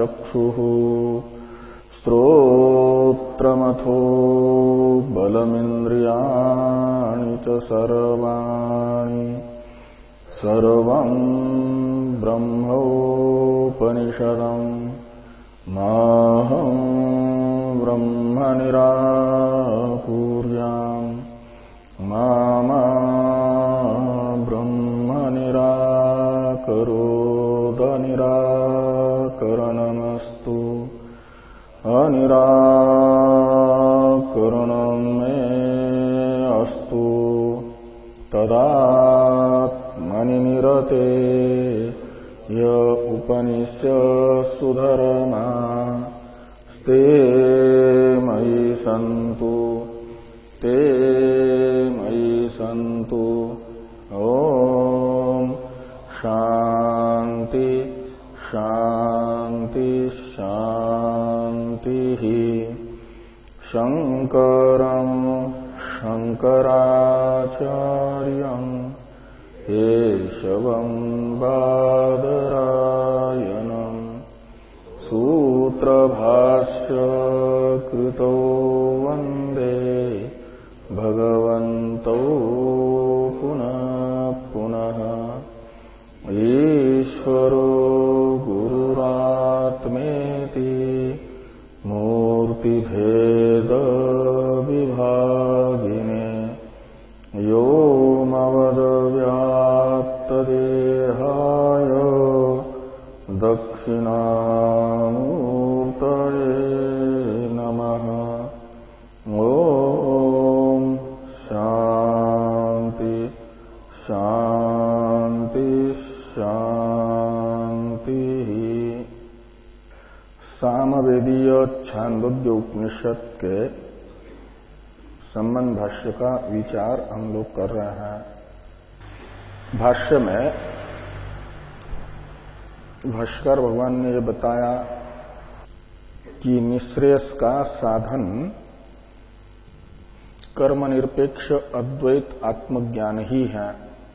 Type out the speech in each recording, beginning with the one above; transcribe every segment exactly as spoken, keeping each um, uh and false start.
चक्षुः श्रोत्रमथो बलमिन्द्रियाणि च सर्वाणि सर्वं ब्रह्मोपनिषदम् माहं ब्रह्म निराकुर्याम् मा मा ब्रह्म निराकरोद निराकरणमस्तु अनिराकरणं मे अस्तु तदात्मनि निरते य उपनिषत्सु धर्मा ते मयि सन्तु ते मयि सन्तु। ॐ शान्ति शान्ति शान्तिः। शङ्करं शङ्कराचार्यं केशवं बादरायणं सूत्रभाष्य कृतो वन्दे भगवन्तौ पुनः पुनः। ईश्वरो गुरुरात्मेति मूर्तिभेद विभागिने व्योमवद्व्याप्तदेहाय दक्षिणामूर्तये नमः। ॐ शान्ति शान्ति शान्तिः। सामवेदीय छांदोग्य उपनिषद के संबंध भाष्य का विचार हम लोग कर रहे हैं। भाष्य में भाष्कर भगवान ने ये बताया कि निःश्रेयस का साधन कर्मनिरपेक्ष अद्वैत आत्मज्ञान ही है।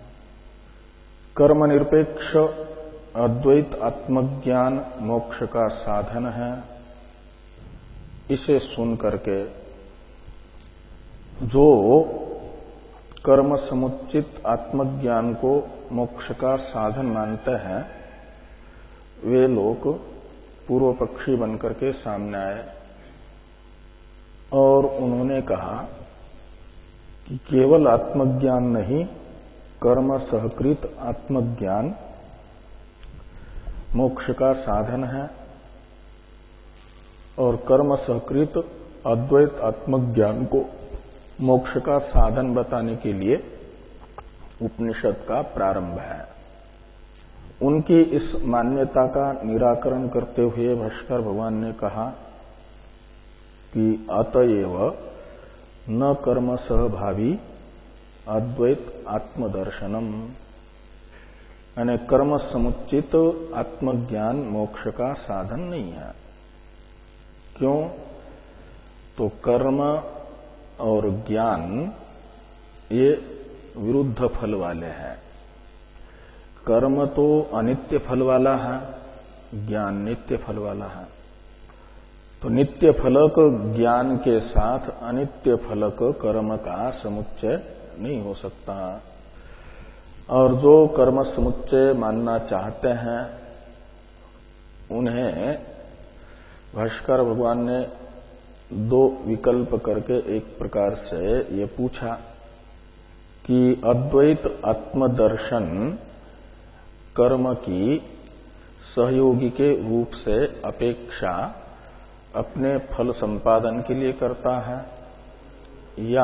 कर्मनिरपेक्ष अद्वैत आत्मज्ञान मोक्ष का साधन है। इसे सुन करके जो कर्म समुचित आत्मज्ञान को मोक्ष का साधन मानते हैं वे लोग पूर्व पक्षी बनकर के सामने आए और उन्होंने कहा कि केवल आत्मज्ञान नहीं, कर्म सहकृत आत्मज्ञान मोक्ष का साधन है और कर्म सहकृत अद्वैत आत्मज्ञान को मोक्ष का साधन बताने के लिए उपनिषद का प्रारंभ है। उनकी इस मान्यता का निराकरण करते हुए भाष्कर भगवान ने कहा कि अतएव न कर्म सहभावी अद्वैत आत्मदर्शनम, यानी कर्म समुचित आत्मज्ञान मोक्ष का साधन नहीं है। क्यों? तो कर्म और ज्ञान ये विरुद्ध फल वाले हैं। कर्म तो अनित्य फल वाला है, ज्ञान नित्य फल वाला है। तो नित्य फलक ज्ञान के साथ अनित्य फलक कर्म का समुच्चय नहीं हो सकता। और जो कर्म समुच्चय मानना चाहते हैं उन्हें भाष्कर भगवान ने दो विकल्प करके एक प्रकार से ये पूछा कि अद्वैत आत्मदर्शन कर्म की सहयोगी के रूप से अपेक्षा अपने फल संपादन के लिए करता है या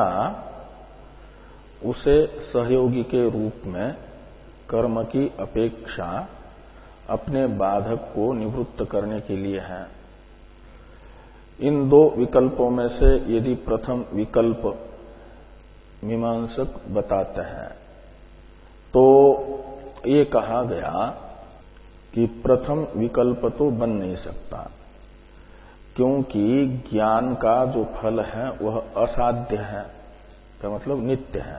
उसे सहयोगी के रूप में कर्म की अपेक्षा अपने बाधक को निवृत्त करने के लिए है। इन दो विकल्पों में से यदि प्रथम विकल्प मीमांसक बताते हैं तो ये कहा गया कि प्रथम विकल्प तो बन नहीं सकता, क्योंकि ज्ञान का जो फल है वह असाध्य है, का मतलब नित्य है।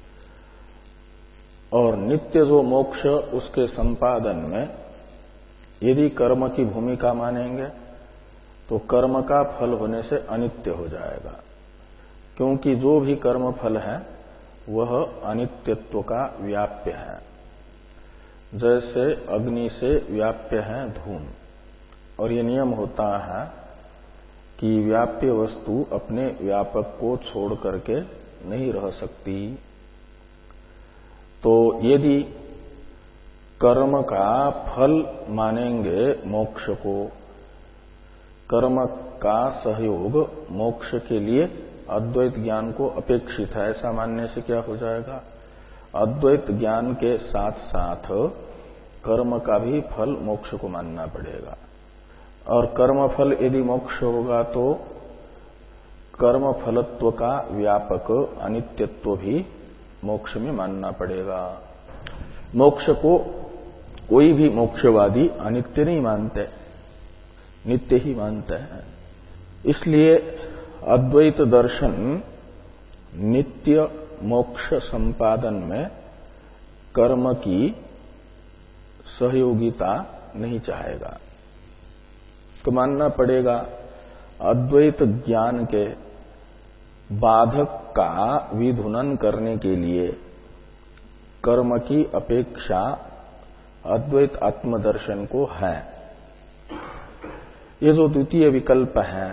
और नित्य जो मोक्ष उसके संपादन में यदि कर्म की भूमिका मानेंगे तो कर्म का फल होने से अनित्य हो जाएगा, क्योंकि जो भी कर्म फल है वह अनित्यत्व का व्याप्य है। जैसे अग्नि से व्याप्य है धूम, और ये नियम होता है कि व्याप्य वस्तु अपने व्यापक को छोड़ करके नहीं रह सकती। तो यदि कर्म का फल मानेंगे मोक्ष को, कर्म का सहयोग मोक्ष के लिए अद्वैत ज्ञान को अपेक्षित है, ऐसा मानने से क्या हो जाएगा? अद्वैत ज्ञान के साथ साथ कर्म का भी फल मोक्ष को मानना पड़ेगा। और कर्म फल यदि मोक्ष होगा तो कर्म फलत्व का व्यापक अनित्यत्व भी मोक्ष में मानना पड़ेगा। मोक्ष को कोई भी मोक्षवादी अनित्य नहीं मानते, नित्य ही मानते हैं। इसलिए अद्वैत दर्शन नित्य मोक्ष संपादन में कर्म की सहयोगिता नहीं चाहेगा। तो मानना पड़ेगा अद्वैत ज्ञान के बाधक का विधुनन करने के लिए कर्म की अपेक्षा अद्वैत आत्मदर्शन को है। ये जो द्वितीय विकल्प है,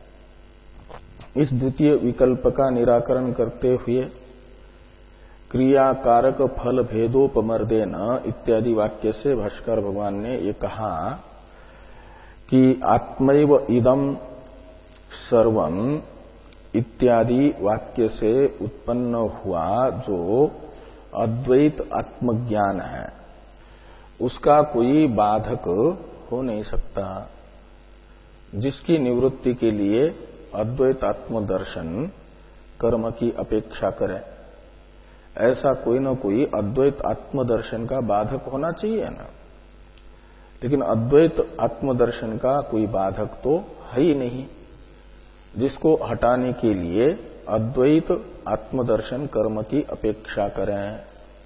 इस द्वितीय विकल्प का निराकरण करते हुए क्रियाकारक फल भेदोपमर्देन इत्यादि वाक्य से भाष्कर भगवान ने ये कहा कि आत्मैव इदं सर्वं इत्यादि वाक्य से उत्पन्न हुआ जो अद्वैत आत्मज्ञान है, उसका कोई बाधक हो नहीं सकता, जिसकी निवृत्ति के लिए अद्वैत आत्मदर्शन कर्म की अपेक्षा करे। ऐसा कोई न कोई अद्वैत आत्मदर्शन का बाधक होना चाहिए ना। लेकिन अद्वैत आत्मदर्शन का कोई बाधक तो है ही नहीं, जिसको हटाने के लिए अद्वैत आत्मदर्शन कर्म की अपेक्षा करें।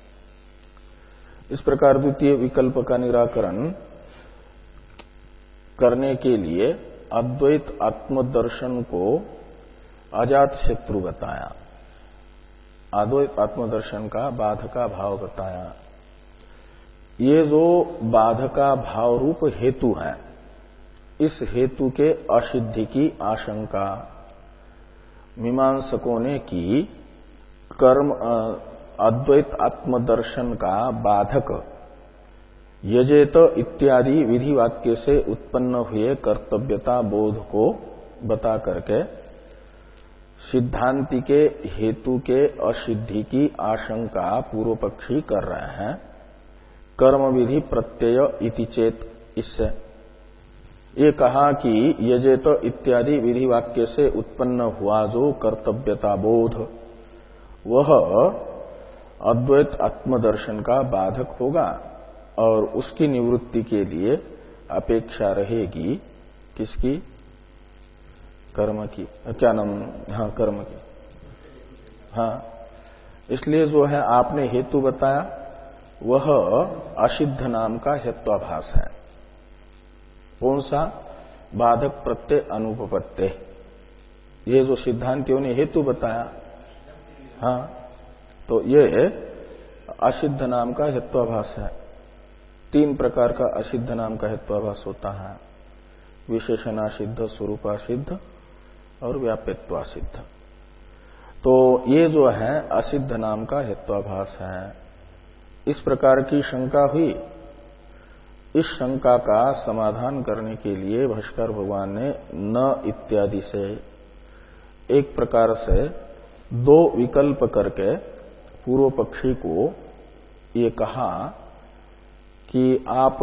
इस प्रकार द्वितीय विकल्प का निराकरण करने के लिए अद्वैत आत्मदर्शन को अजात शत्रु बताया, अद्वैत आत्मदर्शन का बाधका भाव बताया। ये जो बाधका भाव रूप हेतु है, इस हेतु के असिद्धि की आशंका मीमांसकों ने की। कर्म अद्वैत आत्मदर्शन का बाधक यजेत इत्यादि विधि वाक्य से उत्पन्न हुए कर्तव्यता बोध को बता करके सिद्धांति के हेतु के असिद्धि की आशंका पूर्व पक्षी कर रहे हैं। कर्म विधि प्रत्यय इति चेत, इससे ये कहा कि यजेत इत्यादि विधि वाक्य से उत्पन्न हुआ जो कर्तव्यता बोध वह अद्वैत आत्मदर्शन का बाधक होगा और उसकी निवृत्ति के लिए अपेक्षा रहेगी किसकी? कर्म की। क्या नाम? हाँ, कर्म की। हाँ, इसलिए जो है आपने हेतु बताया वह असिद्ध नाम का हेत्वाभास है। कौन सा? बाधक प्रत्यय अनुपपत्ति। ये जो सिद्धांतियों ने हेतु बताया, हाँ, तो ये असिद्ध नाम का हेत्वाभास है। तीन प्रकार का असिद्ध नाम का हेत्वाभास होता है, विशेषणासिद्ध, स्वरूपासिद्ध और व्याप्यत्वासिद्ध। तो ये जो है असिद्ध नाम का हेत्वाभास है। इस प्रकार की शंका हुई। इस शंका का समाधान करने के लिए भाष्कर भगवान ने न इत्यादि से एक प्रकार से दो विकल्प करके पूर्व पक्षी को ये कहा कि आप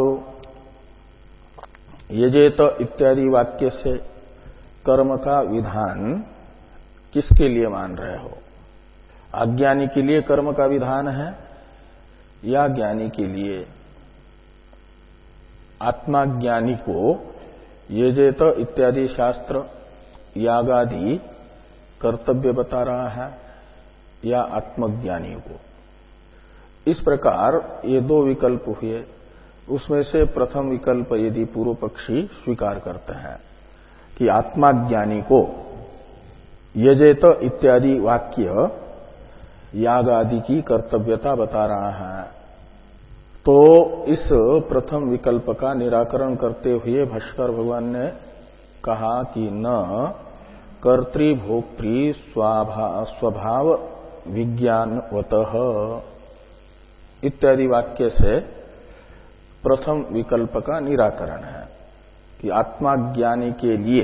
यजेत इत्यादि वाक्य से कर्म का विधान किसके लिए मान रहे हो? अज्ञानी के लिए कर्म का विधान है या ज्ञानी के लिए? आत्माज्ञानी को यजेत इत्यादि शास्त्र यागादि कर्तव्य बता रहा है या आत्मज्ञानी को? इस प्रकार ये दो विकल्प हुए। उसमें से प्रथम विकल्प यदि पूर्व पक्षी स्वीकार करते हैं कि आत्माज्ञानी को यजेत इत्यादि वाक्य याग आदि की कर्तव्यता बता रहा है, तो इस प्रथम विकल्प का निराकरण करते हुए भाष्कर भगवान ने कहा कि न कर्तृभोक्तृ स्वभाव विज्ञानवतः इत्यादि वाक्य से प्रथम विकल्प का निराकरण है कि आत्माज्ञानी के लिए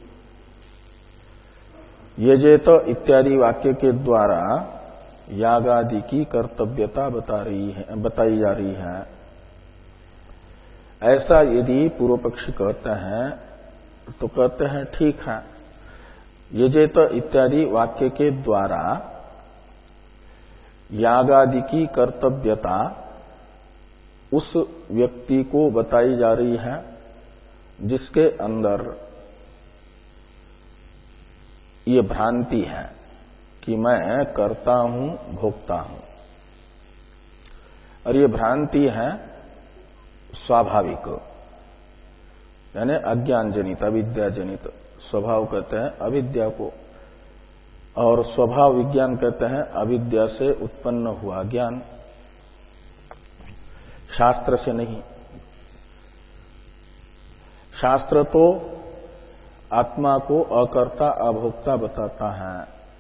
यजेत इत्यादि वाक्य के द्वारा याग आदि की कर्तव्यता बता रही है बताई जा रही है। ऐसा यदि पूर्व पक्षी कहते हैं तो कहते हैं ठीक है, यजेत इत्यादि वाक्य के द्वारा याग आदि की कर्तव्यता उस व्यक्ति को बताई जा रही है जिसके अंदर ये भ्रांति है कि मैं करता हूं, भोगता हूं, और ये भ्रांति है स्वाभाविक, यानी अज्ञान जनित, अविद्या जनित। स्वभाव कहते हैं अविद्या को, और स्वभाव विज्ञान कहते हैं अविद्या से उत्पन्न हुआ ज्ञान, शास्त्र से नहीं। शास्त्र तो आत्मा को अकर्ता अभोक्ता बताता है,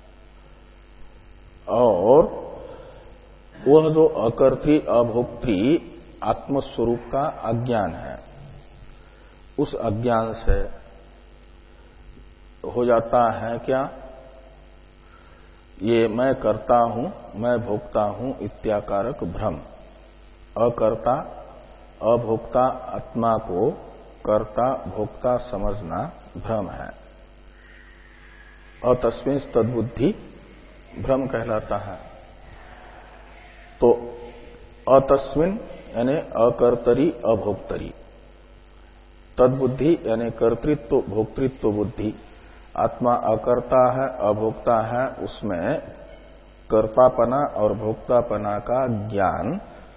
और वह जो अकर्त्री अभोक्त्री आत्मस्वरूप का अज्ञान है, उस अज्ञान से हो जाता है क्या, ये मैं करता हूं, मैं भोगता हूं इत्याकारक भ्रम। अकर्ता अभोक्ता आत्मा को कर्ता भोक्ता समझना भ्रम है, और तस्मिन् तद्बुद्धि भ्रम कहलाता है। तो अतस्मिन् यानी अकर्तरी अभोक्तरी, तद्बुद्धि यानी कर्तृत्व भोक्तृत्व बुद्धि, आत्मा अकर्ता है अभोक्ता है, उसमें कर्तापना और भोक्तापना का ज्ञान,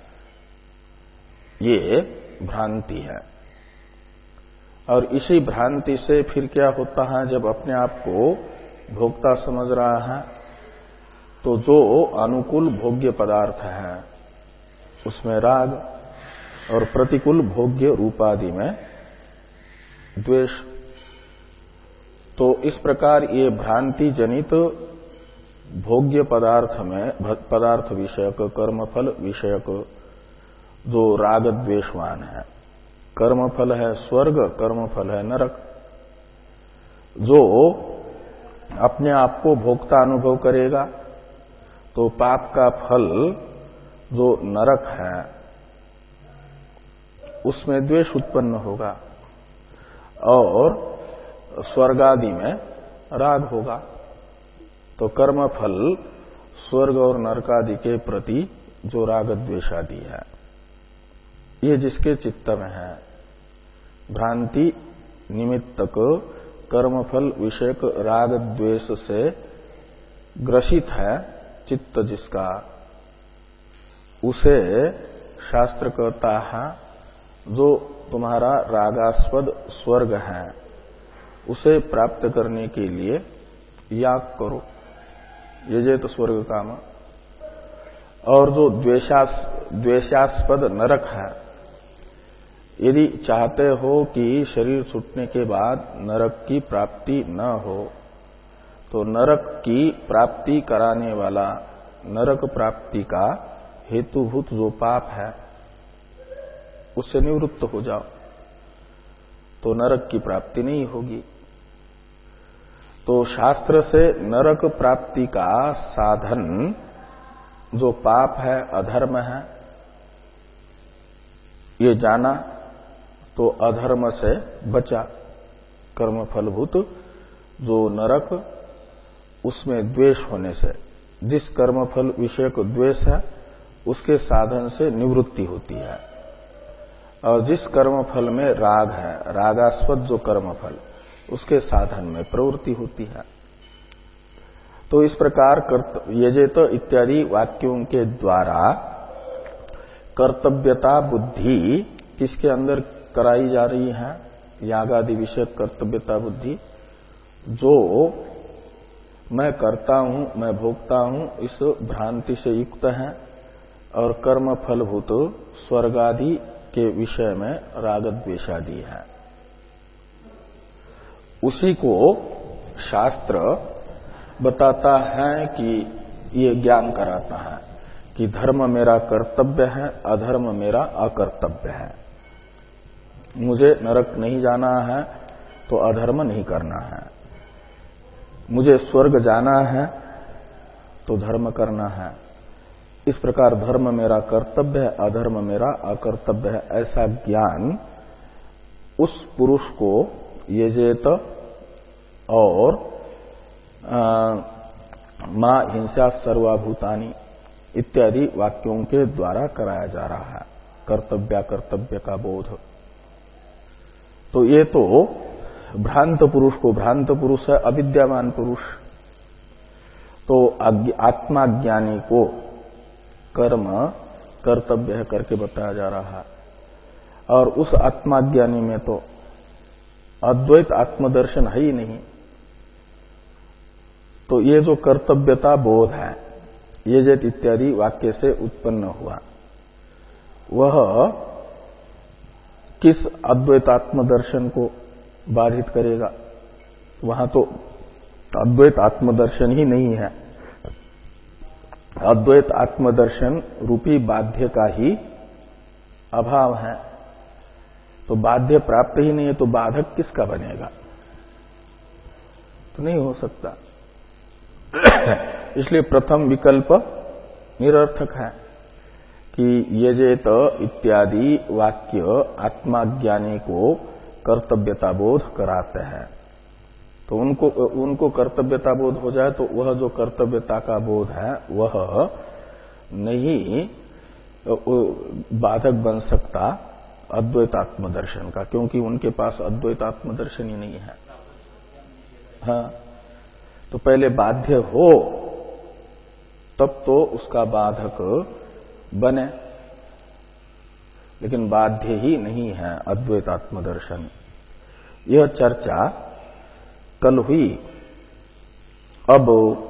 ये भ्रांति है। और इसी भ्रांति से फिर क्या होता है, जब अपने आप को भोक्ता समझ रहा है तो जो अनुकूल भोग्य पदार्थ है उसमें राग, और प्रतिकूल भोग्य रूपादि में द्वेष। तो इस प्रकार ये भ्रांति जनित भोग्य पदार्थ में पदार्थ विषयक कर्मफल विषयक जो राग द्वेषवान है, कर्मफल है स्वर्ग, कर्मफल है नरक, जो अपने आप को भोक्ता अनुभव करेगा तो पाप का फल जो नरक है उसमें द्वेष उत्पन्न होगा, और स्वर्गादि में राग होगा। तो कर्म फल स्वर्ग और नरकादि के प्रति जो राग द्वेषादि है, ये जिसके चित्त में है, भ्रांति निमित्तक कर्मफल विषयक राग द्वेष से ग्रसित है चित्त जिसका, उसे शास्त्र कहता है जो तुम्हारा रागास्पद स्वर्ग है उसे प्राप्त करने के लिए याग करो, यजेत स्वर्ग काम। और जो द्वेषास द्वेषास्पद नरक है, यदि चाहते हो कि शरीर छूटने के बाद नरक की प्राप्ति न हो, तो नरक की प्राप्ति कराने वाला नरक प्राप्ति का हेतुभूत जो पाप है उससे निवृत्त हो जाओ, तो नरक की प्राप्ति नहीं होगी। तो शास्त्र से नरक प्राप्ति का साधन जो पाप है, अधर्म है, ये जाना तो अधर्म से बचा। कर्मफलभूत जो नरक, उसमें द्वेष होने से, जिस कर्मफल विषयक द्वेष है उसके साधन से निवृत्ति होती है, और जिस कर्मफल में राग है, रागास्पद जो कर्मफल, उसके साधन में प्रवृत्ति होती है। तो इस प्रकार यजेत इत्यादि वाक्यों के द्वारा कर्तव्यता बुद्धि किसके अंदर कराई जा रही है? यागादि विषय कर्तव्यता बुद्धि, जो मैं करता हूं, मैं भोगता हूं, इस भ्रांति से युक्त है और कर्म फलभूत स्वर्गादि के विषय में राग द्वेषादि है। उसी को शास्त्र बताता है कि ये ज्ञान कराता है कि धर्म मेरा कर्तव्य है, अधर्म मेरा अकर्तव्य है। मुझे नरक नहीं जाना है तो अधर्म नहीं करना है, मुझे स्वर्ग जाना है तो धर्म करना है। इस प्रकार धर्म मेरा कर्तव्य है, अधर्म मेरा अकर्तव्य है, ऐसा ज्ञान उस पुरुष को यजेत और मां हिंसा सर्वाभूतानि इत्यादि वाक्यों के द्वारा कराया जा रहा है कर्तव्य कर्तव्य का बोध। तो ये तो भ्रांत पुरुष को, भ्रांत पुरुष है अविद्यावान पुरुष, तो आत्माज्ञानी को कर्म कर्तव्य है करके बताया जा रहा है। और उस आत्माज्ञानी में तो अद्वैत आत्मदर्शन है ही नहीं। तो ये जो कर्तव्यता बोध है, ये जैत इत्यादि वाक्य से उत्पन्न हुआ, वह किस अद्वैतात्म दर्शन को बाधित करेगा? वहां तो अद्वैत आत्मदर्शन ही नहीं है। अद्वैत आत्मदर्शन रूपी बाध्य का ही अभाव है। तो बाध्य प्राप्त ही नहीं है तो बाधक किसका बनेगा? तो नहीं हो सकता। इसलिए प्रथम विकल्प निरर्थक है कि यजेत इत्यादि वाक्य आत्माज्ञानी को कर्तव्यता बोध कराते हैं। तो उनको उनको कर्तव्यता बोध हो जाए तो वह जो कर्तव्यता का बोध है वह नहीं बाधक बन सकता अद्वैतात्म दर्शन का, क्योंकि उनके पास अद्वैतात्म दर्शन ही नहीं है। हाँ, तो पहले बाध्य हो तब तो उसका बाधक बने, लेकिन बाध्य ही नहीं है अद्वैतात्म दर्शन। यह चर्चा कल हुई। अब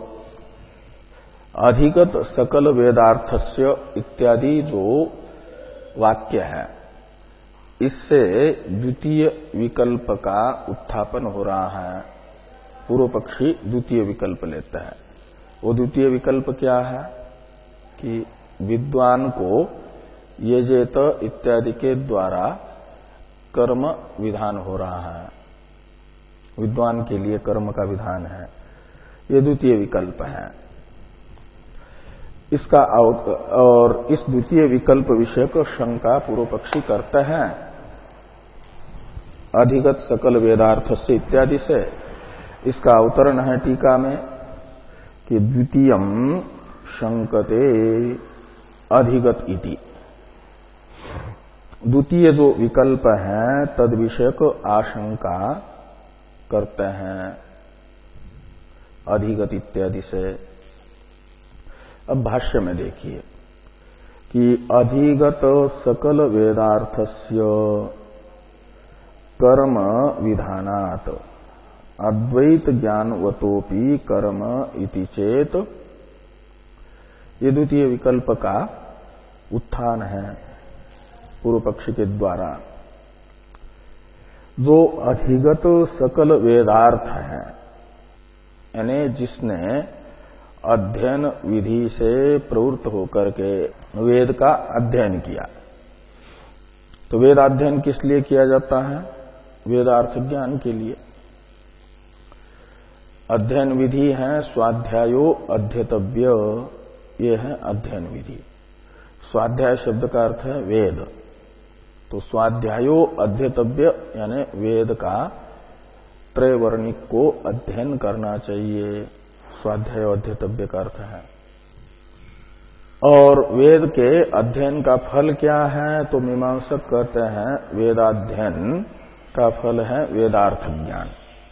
अधिगत सकल वेदार्थस्य इत्यादि जो वाक्य है, इससे द्वितीय विकल्प का उत्थापन हो रहा है। पूर्व पक्षी द्वितीय विकल्प लेता है। वो द्वितीय विकल्प क्या है कि विद्वान को यजेत इत्यादि के द्वारा कर्म विधान हो रहा है, विद्वान के लिए कर्म का विधान है। ये द्वितीय विकल्प है। इसका और इस द्वितीय विकल्प विषय को शंका पूर्व पक्षी करते हैं अधिगत सकल वेदार्थ से इत्यादि से। इसका अवतरण है टीका में कि द्वितीयम शंकते अधिगत इति। द्वितीय जो विकल्प है तद विषयक आशंका करते हैं अधिगत इत्यादि से। अब भाष्य में देखिए कि अधिगत सकल वेदार्थस्य कर्म विधानात् अद्वैत ज्ञानवतोपि कर्म इति चेत, ये द्वितीय विकल्प का उत्थान है पूर्व पक्ष के द्वारा। जो अधिगत सकल वेदार्थ है, यानी जिसने अध्ययन विधि से प्रवृत्त होकर के वेद का अध्ययन किया। तो वेदाध्ययन किस लिए किया जाता है? वेदार्थ ज्ञान के लिए। अध्ययन विधि है स्वाध्यायो अध्येतव्य, ये है अध्ययन विधि। स्वाध्याय शब्द का अर्थ है वेद। तो स्वाध्यायो अध्येतव्य यानी वेद का त्रैवर्णिक को अध्ययन करना चाहिए, स्वाध्याय अध्येतव्य का अर्थ है। और वेद के अध्ययन का फल क्या है? तो मीमांसक कहते हैं वेदाध्ययन का फल है वेदार्थ ज्ञान।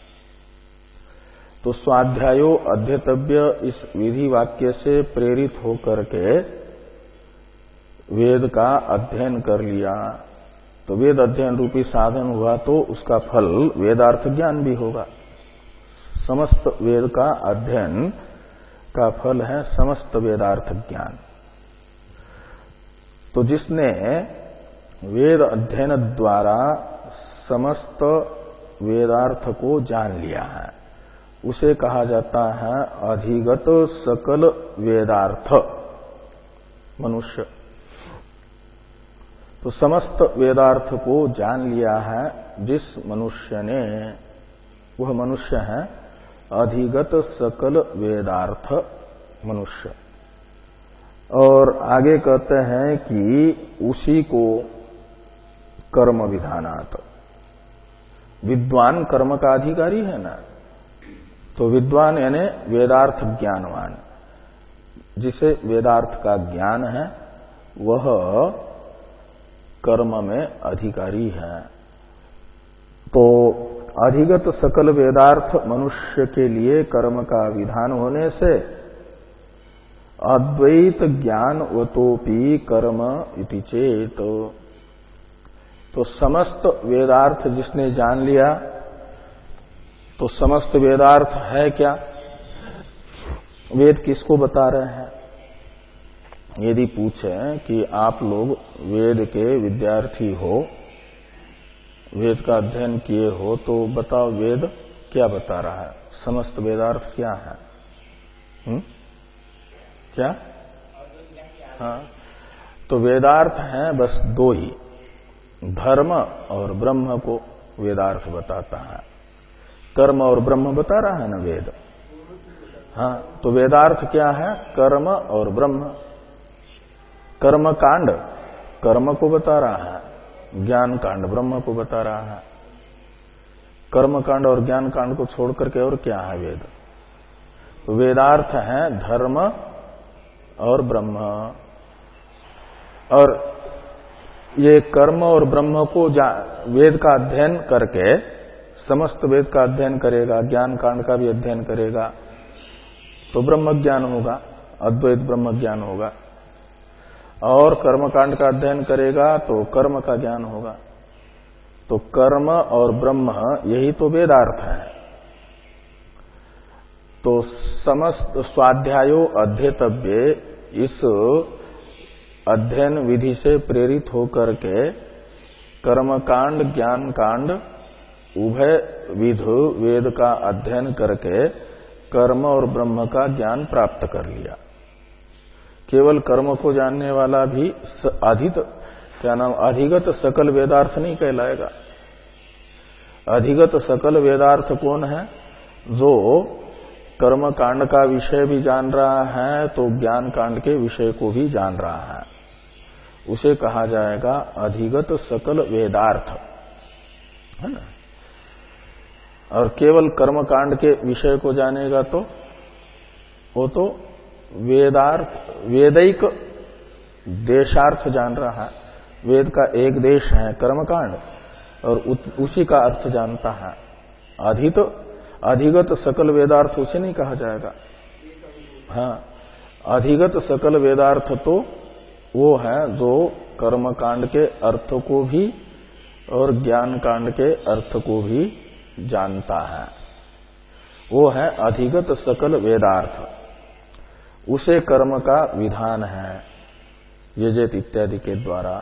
तो स्वाध्यायो अध्येतव्य इस विधि वाक्य से प्रेरित होकर के वेद का अध्ययन कर लिया, तो वेद अध्ययन रूपी साधन हुआ तो उसका फल वेदार्थ ज्ञान भी होगा। समस्त वेद का अध्ययन का फल है समस्त वेदार्थ ज्ञान। तो जिसने वेद अध्ययन द्वारा समस्त वेदार्थ को जान लिया है उसे कहा जाता है अधिगत सकल वेदार्थ मनुष्य। तो समस्त वेदार्थ को जान लिया है जिस मनुष्य ने, वह मनुष्य है अधिगत सकल वेदार्थ मनुष्य। और आगे कहते हैं कि उसी को कर्म विधानात्, विद्वान कर्म का अधिकारी है ना, तो विद्वान यानी वेदार्थ ज्ञानवान, जिसे वेदार्थ का ज्ञान है वह कर्म में अधिकारी है। तो अधिगत सकल वेदार्थ मनुष्य के लिए कर्म का विधान होने से अद्वैत ज्ञान वतोपि कर्म इति चेत, तो समस्त वेदार्थ जिसने जान लिया, तो समस्त वेदार्थ है क्या? वेद किसको बता रहे हैं? यदि पूछें कि आप लोग वेद के विद्यार्थी हो, वेद का अध्ययन किए हो, तो बताओ वेद क्या बता रहा है? समस्त वेदार्थ क्या है? हुँ? क्या? हाँ, तो वेदार्थ हैं बस दो ही, धर्म और ब्रह्म को वेदार्थ बताता है। कर्म और ब्रह्म बता रहा है ना वेद। हाँ, तो वेदार्थ क्या है? कर्म और ब्रह्म। कर्म कांड कर्म को बता रहा है, ज्ञान कांड ब्रह्म को बता रहा है। कर्म कांड और ज्ञान कांड को छोड़ करके और क्या है वेद? तो वेदार्थ है धर्म और ब्रह्म। और ये कर्म और ब्रह्म को वेद का अध्ययन करके, समस्त वेद का अध्ययन करेगा, ज्ञान कांड का भी अध्ययन करेगा, तो ब्रह्म ज्ञान होगा, अद्वैत ब्रह्म ज्ञान होगा। और कर्म कांड का अध्ययन करेगा तो कर्म का ज्ञान होगा। तो कर्म और ब्रह्म यही तो वेदार्थ है। तो समस्त स्वाध्यायो अध्येतव्य, इस अध्ययन विधि से प्रेरित होकर के कर्म कांड ज्ञान कांड उभय विध वेद का अध्ययन करके कर्म और ब्रह्म का ज्ञान प्राप्त कर लिया। केवल कर्म को जानने वाला भी अधित क्या नाम अधिगत सकल वेदार्थ नहीं कहलाएगा। अधिगत सकल वेदार्थ कौन है? जो कर्म कांड का विषय भी जान रहा है तो ज्ञान कांड के विषय को भी जान रहा है, उसे कहा जाएगा अधिगत सकल वेदार्थ, है ना। और केवल कर्म कांड के विषय को जानेगा तो वो तो वेदार्थ वेदिक देशार्थ जान रहा है। वेद का एक देश है कर्मकांड और उसी का अर्थ जानता है। अधित अधिगत सकल वेदार्थ उसे नहीं कहा जाएगा। हाँ, अधिगत सकल वेदार्थ तो वो है जो कर्म कांड के अर्थ को भी और ज्ञान कांड के अर्थ को भी जानता है, वो है अधिगत सकल वेदार्थ। उसे कर्म का विधान है यजेत इत्यादि के द्वारा,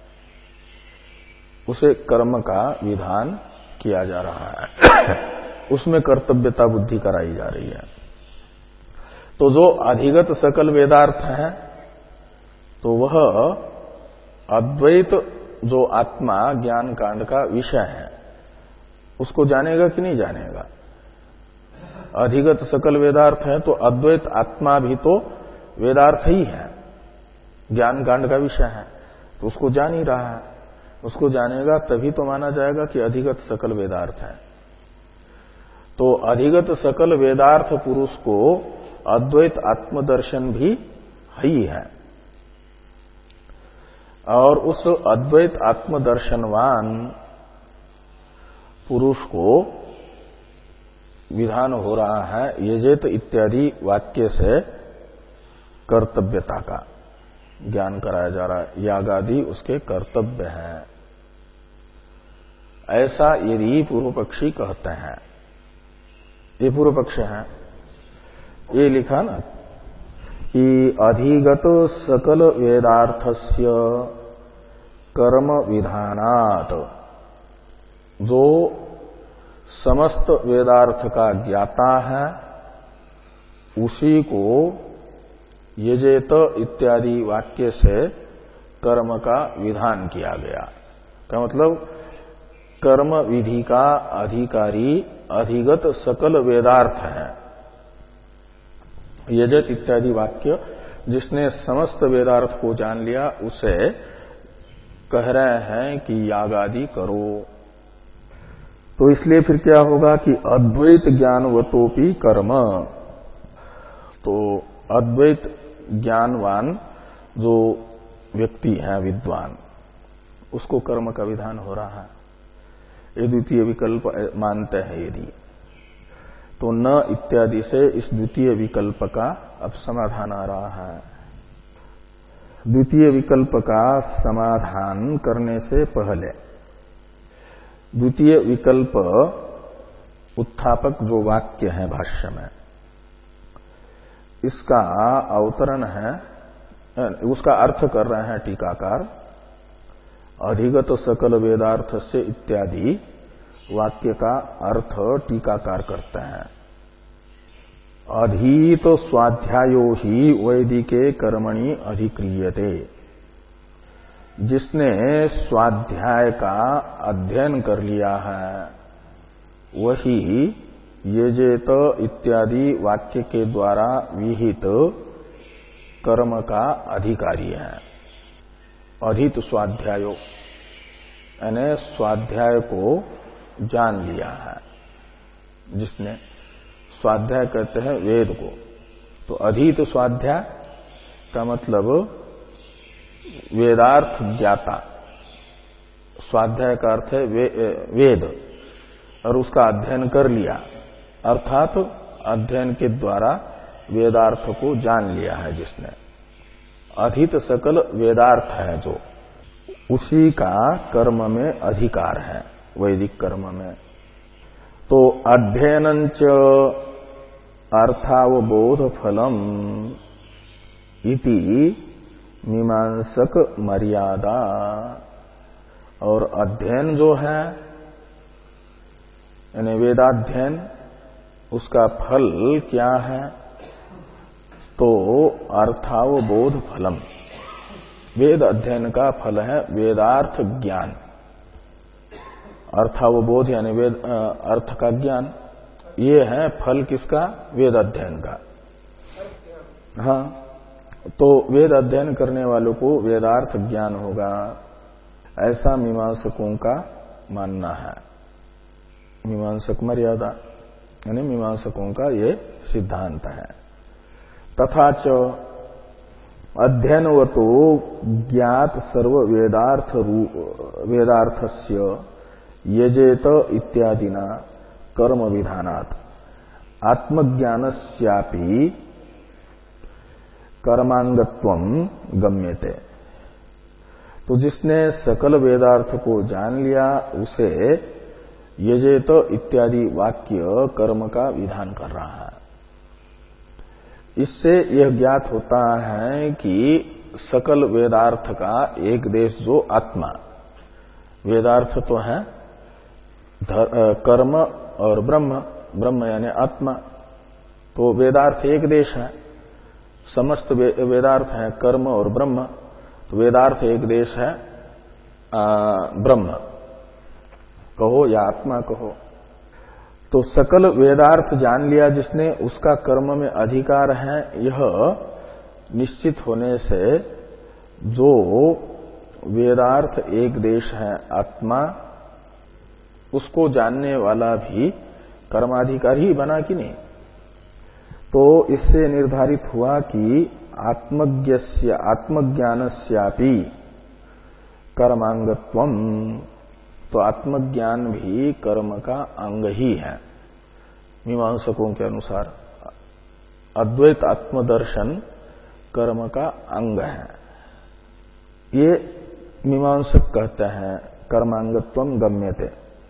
उसे कर्म का विधान किया जा रहा है उसमें कर्तव्यता बुद्धि कराई जा रही है। तो जो अधिगत सकल वेदार्थ है तो वह अद्वैत जो आत्मा ज्ञान कांड का विषय है उसको जानेगा कि नहीं जानेगा? अधिगत सकल वेदार्थ है तो अद्वैत आत्मा भी तो वेदार्थ ही है, ज्ञान कांड का विषय है, तो उसको जान ही रहा है। उसको जानेगा तभी तो माना जाएगा कि अधिगत सकल वेदार्थ है। तो अधिगत सकल वेदार्थ पुरुष को अद्वैत आत्मदर्शन भी ही है। और उस अद्वैत आत्मदर्शनवान पुरुष को विधान हो रहा है यजेत इत्यादि वाक्य से कर्तव्यता का ज्ञान कराया जा रहा है। यागादि उसके कर्तव्य हैं, ऐसा यदि पूर्व पक्षी कहते हैं, ये पूर्व पक्ष है, ये लिखा ना कि अधिगत सकल वेदार्थस्य कर्म विधानात्, जो समस्त वेदार्थ का ज्ञाता है उसी को यजेत इत्यादि वाक्य से कर्म का विधान किया गया। का मतलब कर्म विधि का अधिकारी अधिगत सकल वेदार्थ है। यजत इत्यादि वाक्य जिसने समस्त वेदार्थ को जान लिया उसे कह रहे हैं कि याग आदि करो। तो इसलिए फिर क्या होगा कि अद्वैत ज्ञानवतोपि कर्म, तो अद्वैत ज्ञानवान जो व्यक्ति है विद्वान, उसको कर्म का विधान हो रहा है। ये द्वितीय विकल्प मानते हैं यदि, तो न इत्यादि से इस द्वितीय विकल्प का अब समाधान आ रहा है। द्वितीय विकल्प का समाधान करने से पहले द्वितीय विकल्प उत्थापक जो वाक्य है भाष्य में, इसका अवतरण है, उसका अर्थ कर रहे हैं टीकाकार। अधिगत सकल वेदार्थ से इत्यादि वाक्य का अर्थ टीकाकार करते हैं। अधीत स्वाध्यायो ही वैदिके कर्मणि अधिक्रियते, जिसने स्वाध्याय का अध्ययन कर लिया है वही यजेत इत्यादि वाक्य के द्वारा विहित कर्म का अधिकारी है। अधित स्वाध्यायो यानी स्वाध्याय को जान लिया है, जिसने स्वाध्याय कहते हैं वेद को। तो अधित स्वाध्याय का मतलब वेदार्थ ज्ञाता, स्वाध्याय का अर्थ है वे, वेद, और उसका अध्ययन कर लिया, अर्थात तो अध्ययन के द्वारा वेदार्थ को जान लिया है जिसने। अधित सकल वेदार्थ है जो, उसी का कर्म में अधिकार है, वैदिक कर्म में। तो अध्ययनंच अर्थावबोध फलम इति मीमांसक मर्यादा, और अध्ययन जो है यानी वेदाध्ययन, उसका फल क्या है? तो अर्थावबोध फलम, वेद अध्ययन का फल है वेदार्थ ज्ञान। अर्थावबोध यानी वेद अर्थ का ज्ञान, ये है फल किसका? वेद अध्ययन का। हाँ, तो वेद अध्ययन करने वालों को वेदार्थ ज्ञान होगा, ऐसा मीमांसकों का मानना है। मीमांसक मर्यादा यानी मीमांसकों का ये सिद्धांत है। तथा च अध्ययनवतो ज्ञात सर्व वेदार्थ वेदार्थस्य यजेत इत्यादिना कर्म विधानात् आत्मज्ञानस्यापि कर्मांगत्वम गम्यते। तो जिसने सकल वेदार्थ को जान लिया उसे यजेत इत्यादि वाक्य कर्म का विधान कर रहा है। इससे यह ज्ञात होता है कि सकल वेदार्थ का एक देश जो आत्मा, वेदार्थ तो है कर्म और ब्रह्म, ब्रह्म यानी आत्मा, तो वेदार्थ एक देश है। समस्त वेदार्थ है कर्म और ब्रह्म, तो वेदार्थ एक देश है ब्रह्म कहो या आत्मा कहो। तो सकल वेदार्थ जान लिया जिसने, उसका कर्म में अधिकार है, यह निश्चित होने से जो वेदार्थ एक देश है आत्मा, उसको जानने वाला भी कर्माधिकारी ही बना कि नहीं। तो इससे निर्धारित हुआ कि आत्मज्ञस्य आत्मज्ञानस्यापि कर्मांगत्वम, तो आत्मज्ञान भी कर्म का अंग ही है मीमांसकों के अनुसार। अद्वैत आत्मदर्शन कर्म का अंग है, ये मीमांसक कहते हैं कर्मांगत्वम गम्यते।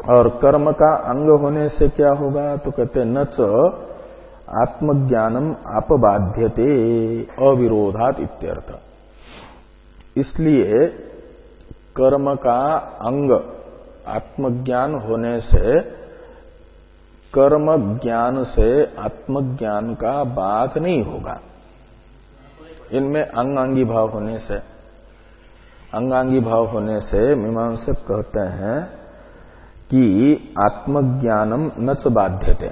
और कर्म का अंग होने से क्या होगा, तो कहते न च आत्मज्ञानम अपबाध्यते अविरोधात इत्यर्थ। इसलिए कर्म का अंग आत्मज्ञान होने से कर्म ज्ञान से आत्मज्ञान का बाध नहीं होगा। इनमें अंगांगी भाव होने से अंगांगी भाव होने से मीमांसक कहते हैं कि आत्मज्ञानम न च बाध्यते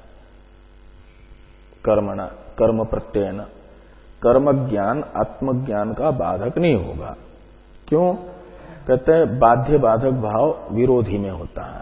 कर्मणा कर्म प्रत्ययन, कर्म ज्ञान आत्मज्ञान का बाधक नहीं होगा। क्यों? कहते हैं बाध्य बाधक भाव विरोधी में होता है।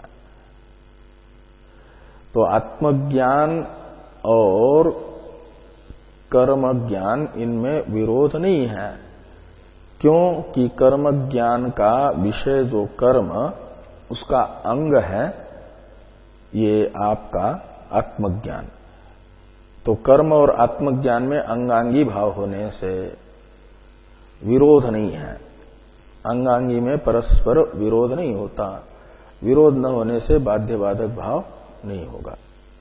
तो आत्मज्ञान और कर्म ज्ञान इनमें विरोध नहीं है। क्यों कि कर्म ज्ञान का विषय जो कर्म उसका अंग है ये आपका आत्मज्ञान। तो कर्म और आत्मज्ञान में अंगांगी भाव होने से विरोध नहीं है। अंगांगी में परस्पर विरोध नहीं होता। विरोध न होने से बाध्य बाधक भाव नहीं होगा।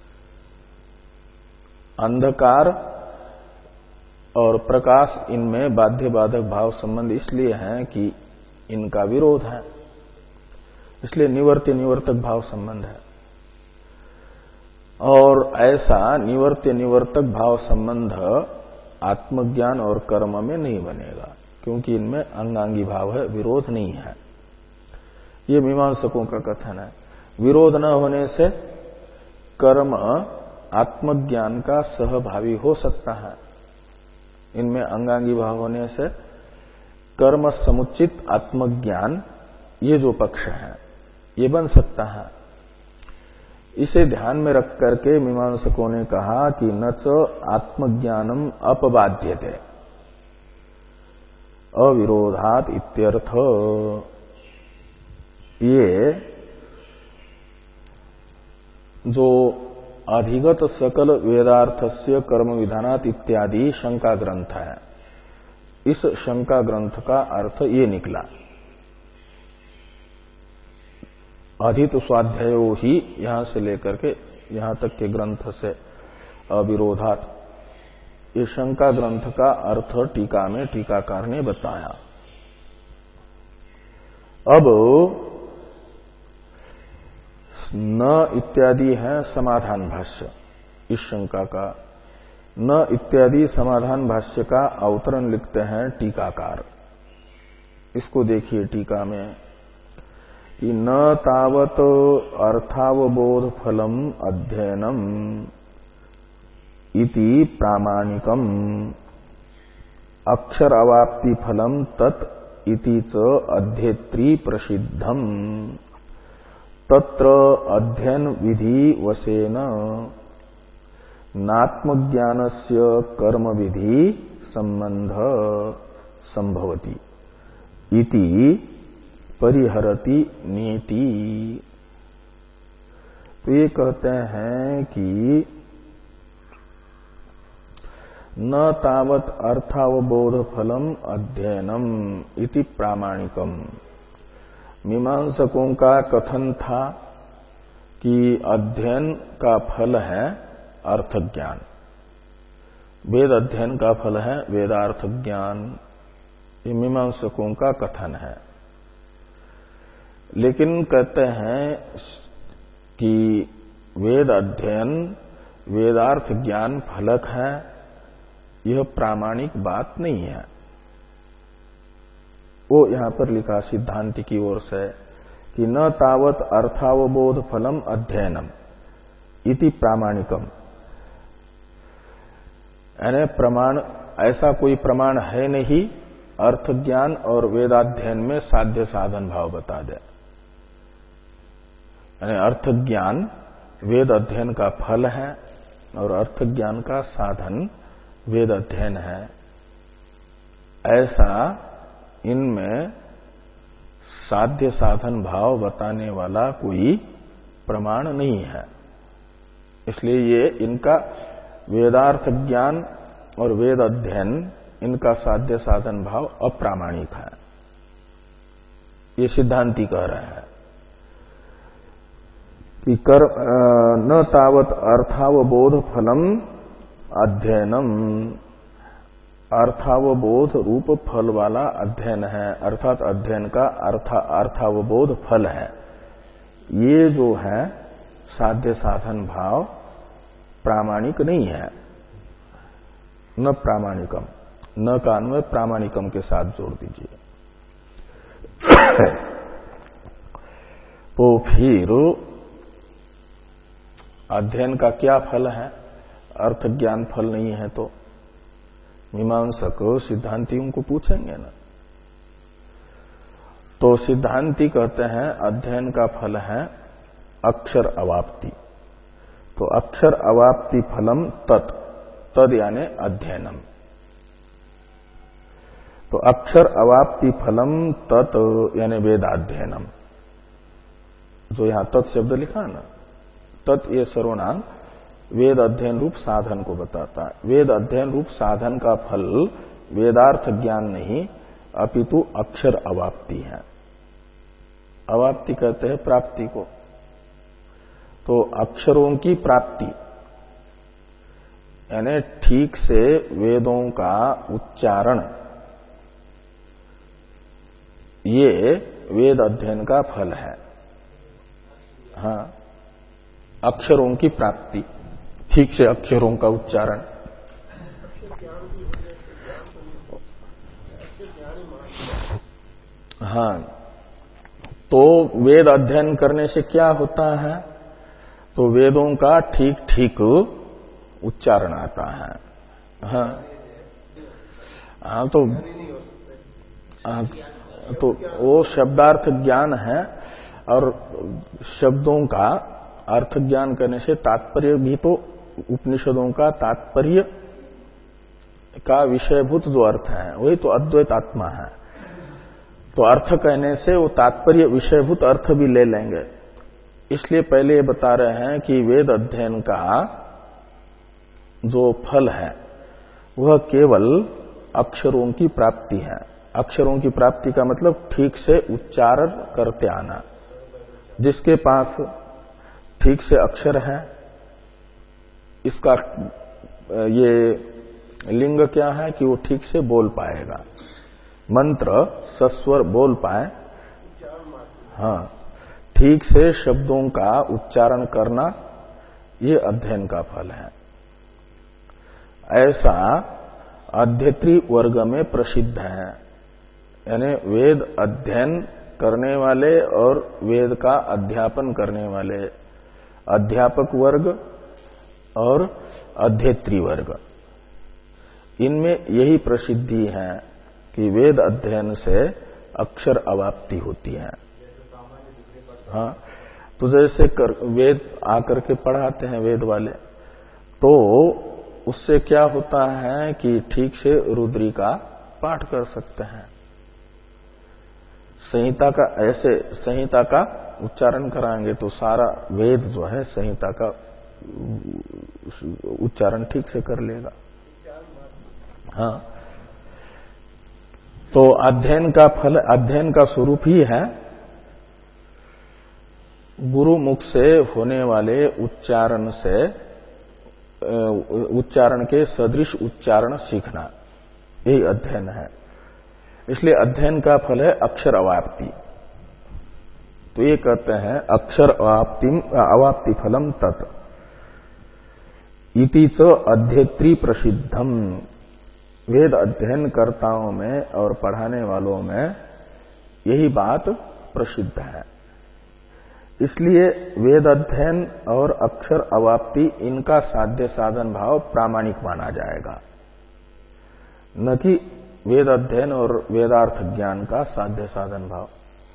अंधकार और प्रकाश इनमें बाध्य बाधक भाव संबंध इसलिए है कि इनका विरोध है, इसलिए निवर्त्य निवर्तक भाव संबंध है। और ऐसा निवर्त्य निवर्तक भाव संबंध आत्मज्ञान और कर्म में नहीं बनेगा, क्योंकि इनमें अंगांगी भाव है, विरोध नहीं है। ये मीमांसकों का कथन है। विरोध न होने से कर्म आत्मज्ञान का सहभावी हो सकता है। इनमें अंगांगी भाव होने से कर्म समुचित आत्मज्ञान ये जो पक्ष है ये बन सकता है। इसे ध्यान में रख करके मीमांसकों ने कहा कि न च आत्मज्ञानम अपबाध्यते अविरोधात इत्यर्थ। ये जो अधिगत सकल वेदार्थस्य कर्म विधानात इत्यादि शंका ग्रंथ है, इस शंका ग्रंथ का अर्थ ये निकला। अधित स्वाध्यायो ही यहां से लेकर के यहां तक के ग्रंथ से अविरोधात, ये शंका ग्रंथ का अर्थ टीका में टीकाकार ने बताया। अब न इत्यादि है समाधान भाष्य इस शंका का। न इत्यादि समाधान भाष्य का अवतरण लिखते हैं टीकाकार। इसको देखिए टीका में कि न तावत अर्थावबोध फलम अध्ययनम इति प्रामाणिकम अक्षर अवाप्ति फलम तत् इति च अध्येत्री प्रसिद्धम तत्र अध्ययन विधि वशेन नात्मज्ञानस्य कर्म विधि संबंध संभवति इति परिहरति नीति। तो ये कहते हैं कि न तावत अर्थावबोध फलम अध्ययनम इति प्रामाणिकम। मीमांसकों का कथन था कि अध्ययन का फल है अर्थ ज्ञान, वेद अध्ययन का फल है वेदार्थ ज्ञान। ये मीमांसकों का कथन है। लेकिन कहते हैं कि वेद अध्ययन वेदार्थ ज्ञान फलक है, यह प्रामाणिक बात नहीं है। वो यहां पर लिखा सिद्धांत की ओर से कि न तावत अर्थावबोध फलम अध्ययनम इति प्रामाणिकम, यानी प्रमाण, ऐसा कोई प्रमाण है नहीं अर्थ ज्ञान और वेदाध्ययन में साध्य साधन भाव बता दे। यानी अर्थ ज्ञान वेद अध्ययन का फल है और अर्थ ज्ञान का साधन वेद अध्ययन है, ऐसा इनमें साध्य साधन भाव बताने वाला कोई प्रमाण नहीं है। इसलिए ये इनका वेदार्थ ज्ञान और वेद अध्ययन इनका साध्य साधन भाव अप्रामाणिक है, ये सिद्धांती कह रहे हैं। कि कर न तावत अर्थावबोध फलम अध्ययनम, अर्थावबोध रूप फल वाला अध्ययन है, अर्थात अध्ययन का अर्था अर्थावबोध फल है। ये जो है साध्य साधन भाव प्रामाणिक नहीं है, न प्रामाणिकम, न का अन्वय प्रामाणिकम के साथ जोड़ दीजिए। तो फिर अध्ययन का क्या फल है? अर्थ ज्ञान फल नहीं है तो मीमांसक सिद्धांतियों को पूछेंगे ना। तो सिद्धांति कहते हैं अध्ययन का फल है अक्षर अवाप्ति। तो अक्षर अवाप्ति फलम तत्, तद यानी अध्ययनम। तो अक्षर अवाप्ति फलम तत् यानी वेदाध्ययनम। जो यहां तत् शब्द लिखा ना, तत् ये सर्वनाम वेद अध्ययन रूप साधन को बताता है। वेद अध्ययन रूप साधन का फल वेदार्थ ज्ञान नहीं अपितु अक्षर अवाप्ति है। अवाप्ति कहते हैं प्राप्ति को। तो अक्षरों की प्राप्ति यानी ठीक से वेदों का उच्चारण, ये वेद अध्ययन का फल है। हाँ, अक्षरों की प्राप्ति, ठीक से अक्षरों का उच्चारण। हाँ, तो वेद अध्ययन करने से क्या होता है? तो वेदों का ठीक ठीक उच्चारण आता है। हाँ, हाँ तो हाँ, तो वो शब्दार्थ ज्ञान है, और शब्दों का अर्थ ज्ञान करने से तात्पर्य भी तो उपनिषदों का तात्पर्य का विषयभूत जो अर्थ है वही तो अद्वैत आत्मा है। तो अर्थ कहने से वो तात्पर्य विषयभूत अर्थ भी ले लेंगे। इसलिए पहले ये बता रहे हैं कि वेद अध्ययन का जो फल है वह केवल अक्षरों की प्राप्ति है। अक्षरों की प्राप्ति का मतलब ठीक से उच्चारण करते आना। जिसके पास ठीक से अक्षर है, इसका ये लिंग क्या है कि वो ठीक से बोल पाएगा, मंत्र सस्वर बोल पाए। हाँ, ठीक से शब्दों का उच्चारण करना ये अध्ययन का फल है। ऐसा अध्येत्री वर्ग में प्रसिद्ध है। यानी वेद अध्ययन करने वाले और वेद का अध्यापन करने वाले अध्यापक वर्ग और अध्येत्री वर्ग, इनमें यही प्रसिद्धि है कि वेद अध्ययन से अक्षर अवाप्ति होती है। हाँ, तो जैसे कर, वेद आकर के पढ़ाते हैं वेद वाले, तो उससे क्या होता है कि ठीक से रुद्री का पाठ कर सकते हैं। संहिता का ऐसे संहिता का उच्चारण कराएंगे तो सारा वेद जो है संहिता का उच्चारण ठीक से कर लेगा। हाँ, तो अध्ययन का फल, अध्ययन का स्वरूप ही है गुरु मुख से होने वाले उच्चारण से उच्चारण के सदृश उच्चारण सीखना, यही अध्ययन है। इसलिए अध्ययन का फल है अक्षर अवाप्ति। तो ये कहते हैं अक्षर अवाप्ति अवाप्ति फलम तत् इति च अध्येत्री प्रसिद्धम। वेद अध्ययन कर्ताओं में और पढ़ाने वालों में यही बात प्रसिद्ध है। इसलिए वेद अध्ययन और अक्षर अवाप्ति इनका साध्य साधन भाव प्रामाणिक माना जाएगा, न कि वेद अध्ययन और वेदार्थ ज्ञान का साध्य साधन भाव।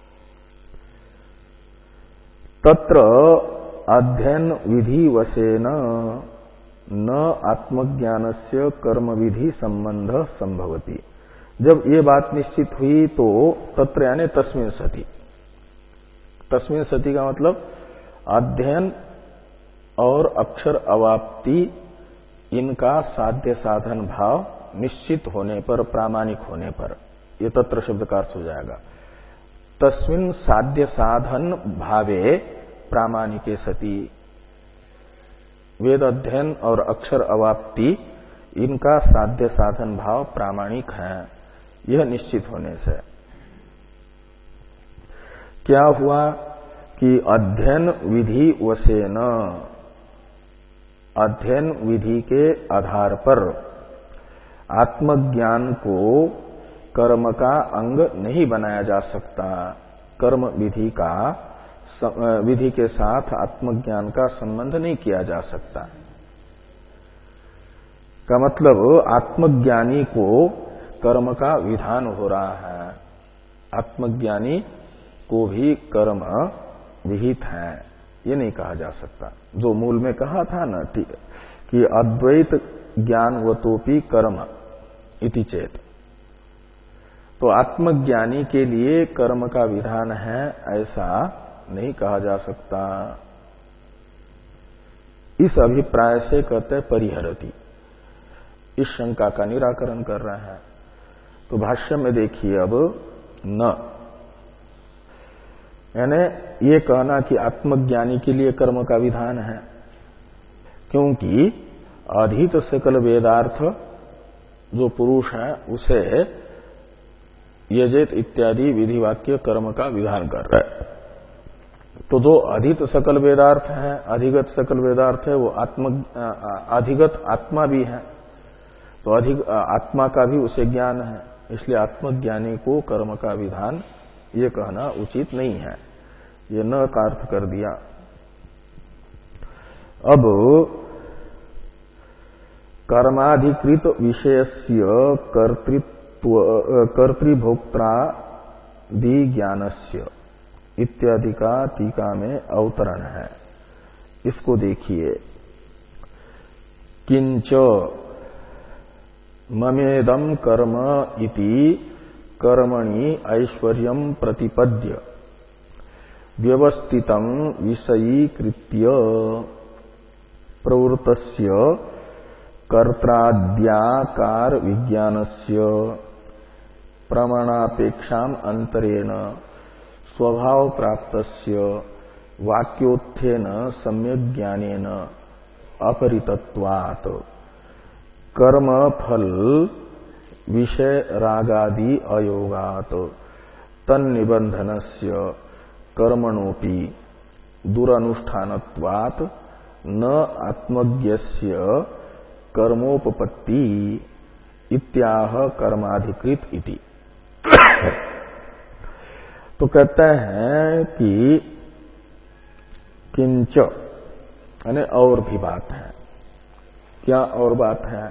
तत्र अध्ययन विधि वशेन न आत्मज्ञानस्य कर्म विधि संबंध संभवति। जब ये बात निश्चित हुई तो तत्र यानी तस्मिन् सति, तस्मिन् सति का मतलब अध्ययन और अक्षर अवाप्ति इनका साध्य साधन भाव निश्चित होने पर, प्रामाणिक होने पर, ये तत्र शब्द का अर्थ हो जाएगा। तस्मिन् साध्य साधन भावे प्रामाणिके सती, वेद अध्ययन और अक्षर अवाप्ति इनका साध्य साधन भाव प्रामाणिक है, यह निश्चित होने से क्या हुआ कि अध्ययन विधि वशेन, अध्ययन विधि के आधार पर आत्मज्ञान को कर्म का अंग नहीं बनाया जा सकता। कर्म विधि का विधि के साथ आत्मज्ञान का संबंध नहीं किया जा सकता। का मतलब आत्मज्ञानी को कर्म का विधान हो रहा है, आत्मज्ञानी को भी कर्म विहित है, ये नहीं कहा जा सकता। जो मूल में कहा था ना कि अद्वैत ज्ञानवतोपि कर्म इति चेत, तो आत्मज्ञानी के लिए कर्म का विधान है ऐसा नहीं कहा जा सकता। इस अभिप्राय से कहते परिहरति, इस शंका का निराकरण कर रहे हैं। तो भाष्य में देखिए अब न, यानी ये कहना कि आत्मज्ञानी के लिए कर्म का विधान है, क्योंकि अधीत सकल वेदार्थ जो पुरुष है उसे यजेत इत्यादि विधि वाक्य कर्म का विधान कर रहा है। तो जो अधित सकल वेदार्थ है, अधिगत सकल वेदार्थ है, वो आत्म अधिगत आत्मा भी है, तो अधिक आत्मा का भी उसे ज्ञान है, इसलिए आत्मज्ञानी को कर्म का विधान ये कहना उचित नहीं है, ये न का अर्थ कर दिया। अब कर्माधिकृत विषयस्य कर्तृत्व कर्तृभोक्त्रादि ज्ञानस्य इत्यादि का टीका में अवतरण है, इसको देखिए। किंच ममेदम कर्म इति कर्मणि ऐश्वर्यं प्रतिपद्य व्यवस्थितं विषयीकृत्य प्रवृत्तस्य कर्त्राद्याकार विज्ञानस्य प्रमाणापेक्षाम अंतरेण स्वभाव प्राप्तस्य वाक्योत्थेन सम्यक ज्ञानेन अपरितत्वात् कर्म फल विषय रागादि अयोगात् तन्निबंधनस्य कर्मणोपि दुरनुष्ठानत्वात् न आत्मज्ञस्य कर्मोपपत्ति इत्याह कर्माधिकृत इति। तो कहते हैं कि किंच यानी और भी बात है। क्या और बात है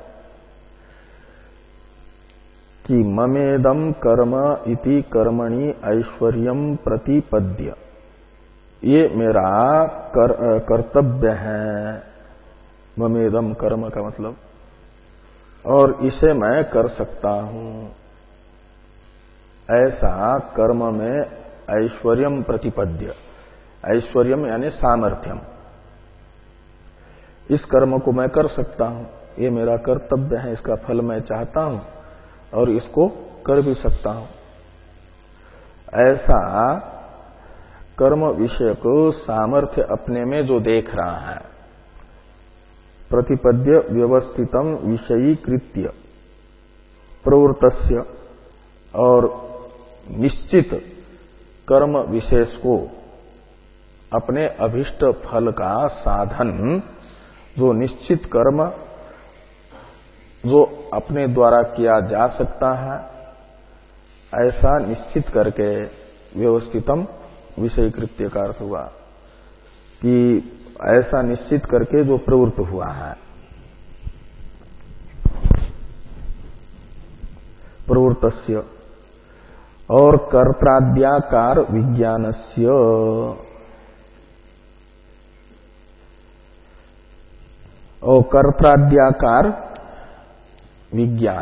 कि ममेदम कर्म इति कर्मणि ऐश्वर्यं प्रतिपद्य, ये मेरा कर, कर्तव्य है। ममेदम कर्म का मतलब, और इसे मैं कर सकता हूं, ऐसा कर्म में ऐश्वर्यम प्रतिपद्य, ऐश्वर्यम यानी सामर्थ्यम, इस कर्म को मैं कर सकता हूं, ये मेरा कर्तव्य है, इसका फल मैं चाहता हूं और इसको कर भी सकता हूं, ऐसा कर्म विषय को सामर्थ्य अपने में जो देख रहा है, प्रतिपद्य व्यवस्थितम विषयीकृत्य प्रवृत्तस्य, और निश्चित कर्म विशेष को अपने अभिष्ट फल का साधन, जो निश्चित कर्म जो अपने द्वारा किया जा सकता है, ऐसा निश्चित करके व्यवस्थितम विषय कृत्य का अर्थ हुआ कि ऐसा निश्चित करके जो प्रवृत्त हुआ है, प्रवृत्तस्य, और कर्त्राद्याकार विज्ञानस्य, और कर्त्राद्याकार विज्ञान,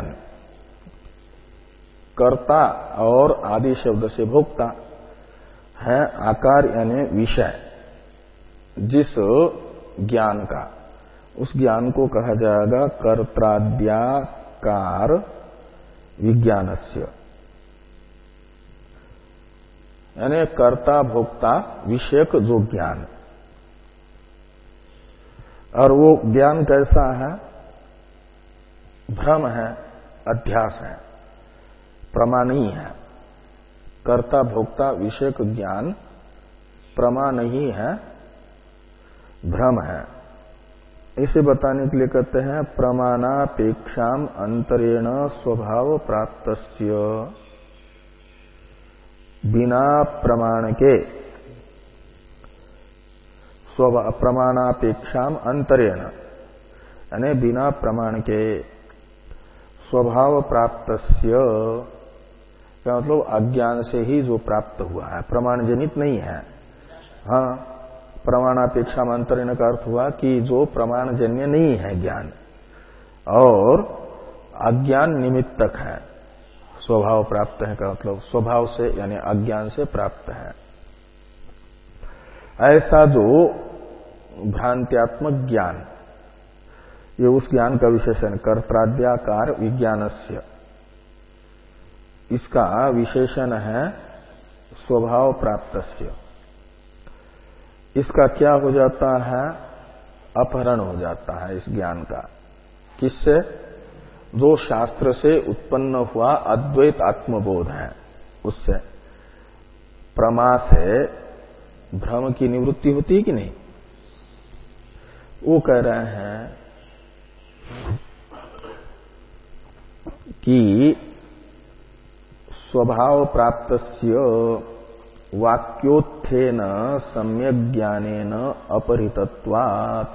कर्ता और आदि शब्द से भोक्ता है, आकार यानी विषय, जिस ज्ञान का, उस ज्ञान को कहा जाएगा कर्त्राद्याकार विज्ञानस्य, यानी कर्ता भोक्ता विषयक जो ज्ञान, और वो ज्ञान कैसा है? भ्रम है, अध्यास है, प्रमा नहीं है। कर्ता भोक्ता विषयक ज्ञान प्रमा नहीं है, भ्रम है। इसे बताने के लिए कहते हैं प्रमाणापेक्षाम अंतरेण स्वभाव प्राप्तस्य बिना प्रमाण के प्रमाणापेक्षाम अंतरेण यानी बिना प्रमाण के स्वभाव प्राप्तस्य का मतलब अज्ञान से ही जो प्राप्त हुआ है, प्रमाण जनित नहीं है। हाँ, प्रमाणापेक्षा अंतरेण का अर्थ हुआ कि जो प्रमाण जन्य नहीं है ज्ञान और अज्ञान निमित्तक है। स्वभाव प्राप्त है का मतलब स्वभाव से यानी अज्ञान से प्राप्त है। ऐसा जो भ्रांत्यात्मक ज्ञान, ये उस ज्ञान का विशेषण कर्त्राद्याकार विज्ञानस्य, इसका विशेषण है स्वभाव प्राप्तस्य। इसका क्या हो जाता है? अपहरण हो जाता है इस ज्ञान का। किससे? जो शास्त्र से उत्पन्न हुआ अद्वैत आत्मबोध है उससे। प्रमा से भ्रम की निवृत्ति होती है कि नहीं? वो कह रहे हैं कि स्वभाव प्राप्तस्य वाक्योत्थेन सम्यक ज्ञानेन अपहृतत्वात्।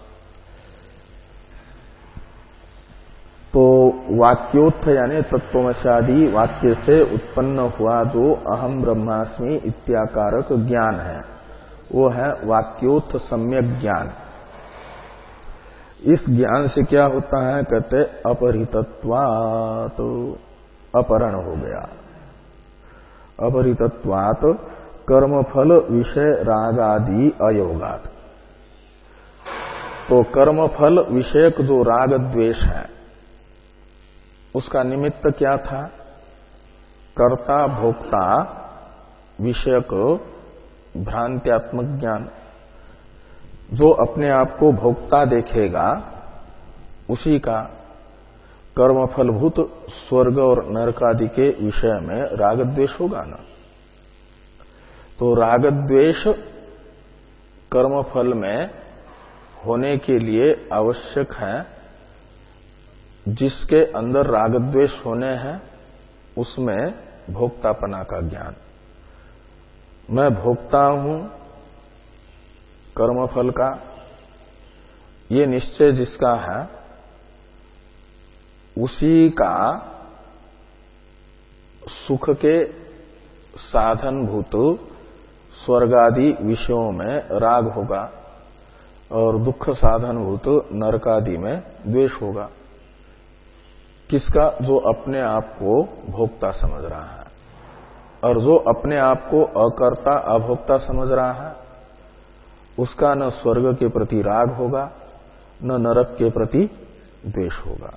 तो वाक्योत्थ यानी तत्वमशादी वाक्य से उत्पन्न हुआ जो अहम ब्रह्मास्मि इत्याकारक ज्ञान है, वो है वाक्योत्थ सम्यक ज्ञान। इस ज्ञान से क्या होता है? कहते अपहृतत्वात्, अपहरण हो गया। अपहृतत्वात् कर्मफल विषय रागादि अयोगात्। तो कर्मफल विषयक जो राग द्वेष है उसका निमित्त क्या था? कर्ता भोक्ता विषयक भ्रांत्यात्मक ज्ञान। जो अपने आप को भोक्ता देखेगा उसी का कर्मफलभूत स्वर्ग और नरक आदि के विषय में राग द्वेष होगा ना। तो राग द्वेष कर्मफल में होने के लिए आवश्यक है। जिसके अंदर राग द्वेष होने हैं उसमें भोक्तापना का ज्ञान। मैं भोक्ता हूं कर्मफल का, ये निश्चय जिसका है उसी का सुख के साधनभूत स्वर्गादि विषयों में राग होगा और दुख साधनभूत नरकादि में द्वेष होगा। किसका? जो अपने आप को भोक्ता समझ रहा है। और जो अपने आप को अकर्ता अभोक्ता समझ रहा है उसका न स्वर्ग के प्रति राग होगा न नरक के प्रति द्वेष होगा।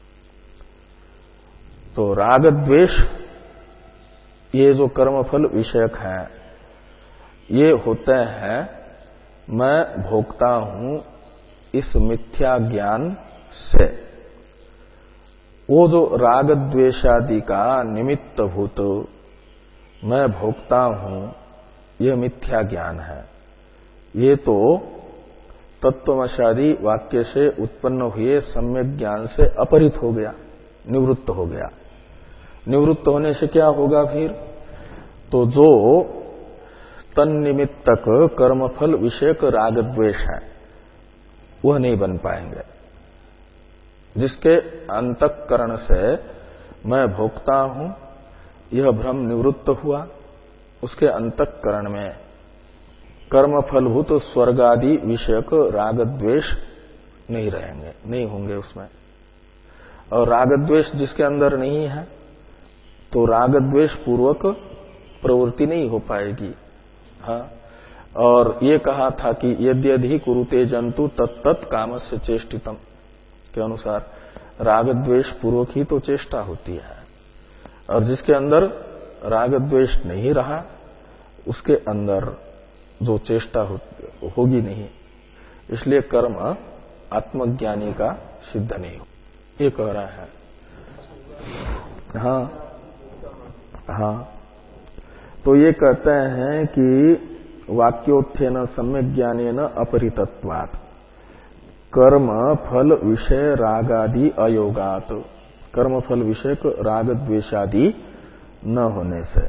तो राग द्वेष ये जो कर्मफल विषयक है ये होते हैं मैं भोक्ता हूं इस मिथ्या ज्ञान से। वो जो राग द्वेषादि का निमित्त भूत मैं भोक्ता हूं यह मिथ्या ज्ञान है। ये तो तत्वमशादी वाक्य से उत्पन्न हुए सम्यक ज्ञान से अपहृत हो गया, निवृत्त हो गया। निवृत्त होने से क्या होगा फिर? तो जो तन्निमित्तक कर्मफल विषयक राग द्वेष है वह नहीं बन पाएंगे। जिसके अंतःकरण से मैं भोक्ता हूं यह भ्रम निवृत्त हुआ, उसके अंतःकरण में कर्मफलभूत स्वर्गादि विषयक राग द्वेष नहीं रहेंगे, नहीं होंगे उसमें। और राग द्वेष जिसके अंदर नहीं है तो राग द्वेष पूर्वक प्रवृत्ति नहीं हो पाएगी। हाँ, और ये कहा था कि यद्यधि कुरुते जंतु तत्तत् कामस्य चेष्टितम के अनुसार राग द्वेष पूर्वक ही तो चेष्टा होती है। और जिसके अंदर राग द्वेष नहीं रहा उसके अंदर जो चेष्टा हो, होगी नहीं। इसलिए कर्म आत्मज्ञानी का सिद्ध नहीं हो, ये कह रहा है। हाँ हाँ, तो ये कहते हैं कि वाक्योत्थेन सम्यक ज्ञानेन अपरितत्वात् कर्म फल विषय रागादि अयोगात, कर्म फल विषयक राग द्वेषादि न होने से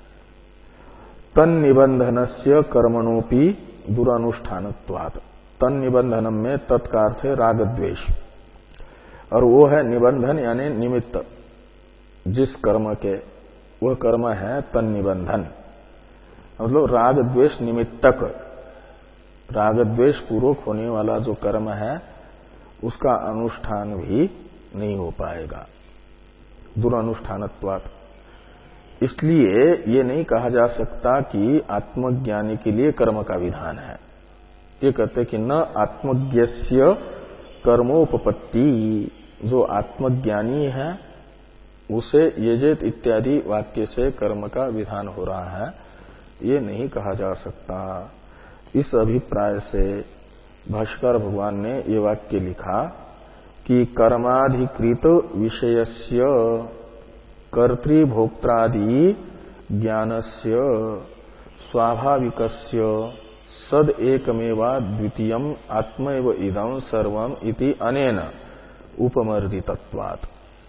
तन निबंधनस्य कर्मणोपि दुरानुष्ठानत्वात्, तन निबंधनम में तत्कार्थ है राग द्वेष, और वो है निबंधन यानी निमित्त, जिस कर्म के वह कर्म है तन निबंधन, मतलब राग द्वेष निमित्तक, राग द्वेष पूर्वक होने वाला जो कर्म है उसका अनुष्ठान भी नहीं हो पाएगा, दुरानुष्ठानत्वात्। इसलिए ये नहीं कहा जा सकता कि आत्मज्ञानी के लिए कर्म का विधान है। ये कहते कि न आत्मज्ञस्य कर्मोपपत्ति, जो आत्मज्ञानी है उसे यजेत इत्यादि वाक्य से कर्म का विधान हो रहा है, ये नहीं कहा जा सकता। इस अभिप्राय से भाष्कर भगवान ने ये वाक्य लिखा कि कर्माधिकृत विषयस्य कर्तृभोक्त्रादि ज्ञानस्य स्वाभाविकस्य सद एकमेवा द्वितीयम आत्मैव इदं सर्वम इति अनेन उपमर्दितत्वात्।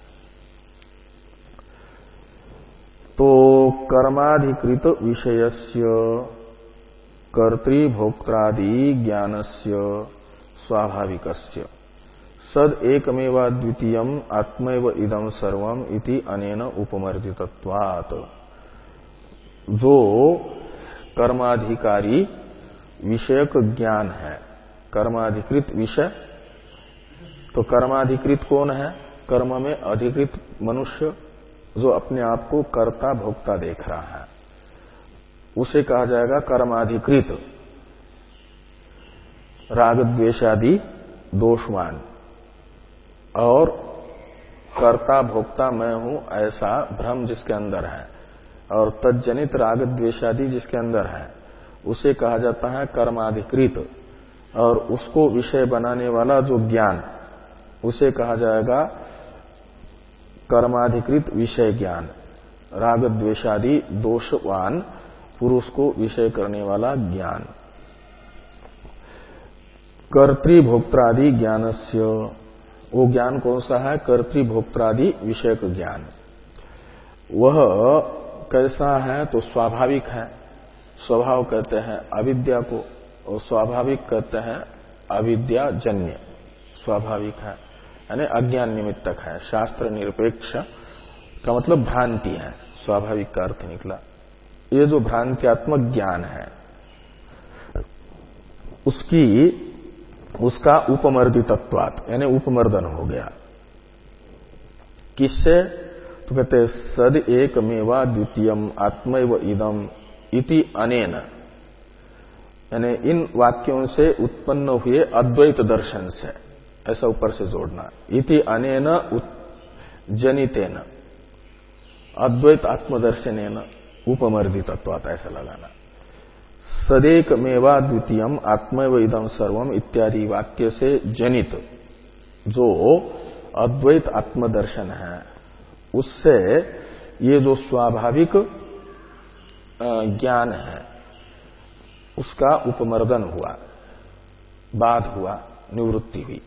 तो कर्माधिकृत विषयस्य कर्तृभोक्त्रादि ज्ञानस्य स्वाभाविकस्य सद एकमेवा द्वितीयम आत्मैव इदं सर्वम इति अनेन उपमर्दितत्वात्। जो कर्माधिकारी विषयक ज्ञान है, कर्माधिकृत विषय, तो कर्माधिकृत कौन है? कर्म में अधिकृत मनुष्य जो अपने आप को कर्ता भोक्ता देख रहा है, उसे कहा जाएगा कर्माधिकृत, राग द्वेषादि दोषवान, और कर्ता भोक्ता मैं हूं ऐसा भ्रम जिसके अंदर है, और तज्जनित राग द्वेषादि जिसके अंदर है, उसे कहा जाता है कर्माधिकृत, और उसको विषय बनाने वाला जो ज्ञान, उसे कहा जाएगा कर्माधिकृत विषय ज्ञान, राग द्वेषादि दोषवान पुरुष को विषय करने वाला ज्ञान। कर्तृभोक्त्रादि ज्ञानस्य, वो ज्ञान कौन सा है? कर्तृभोक्त्रादि विषयक ज्ञान। वह कैसा है? तो स्वाभाविक है। स्वभाव कहते हैं अविद्या को, और स्वाभाविक कहते हैं अविद्याजन्य, स्वाभाविक है यानी अज्ञान निमित्तक है। शास्त्र निरपेक्ष का मतलब भ्रांति है, स्वाभाविक का अर्थ निकला। ये जो भ्रांत्यात्मक ज्ञान है उसकी उसका उपमर्दितत्वात् यानी उपमर्दन हो गया। किससे? तो कहते सद एक मेवा द्वितीयम आत्मैव इदम इति अनेन, यानी इन वाक्यों से उत्पन्न हुए अद्वैत दर्शन से, ऐसा ऊपर से जोड़ना, इति अनेन जनितेन अद्वैत आत्मदर्शनेन उपमर्दितत्वात्, ऐसा लगाना। सदेक मेवा द्वितीयम आत्मैव इदं सर्वम इत्यादि वाक्य से जनित जो अद्वैत आत्मदर्शन है, उससे ये जो स्वाभाविक ज्ञान है उसका उपमर्दन हुआ, बाध हुआ, निवृत्ति हुई।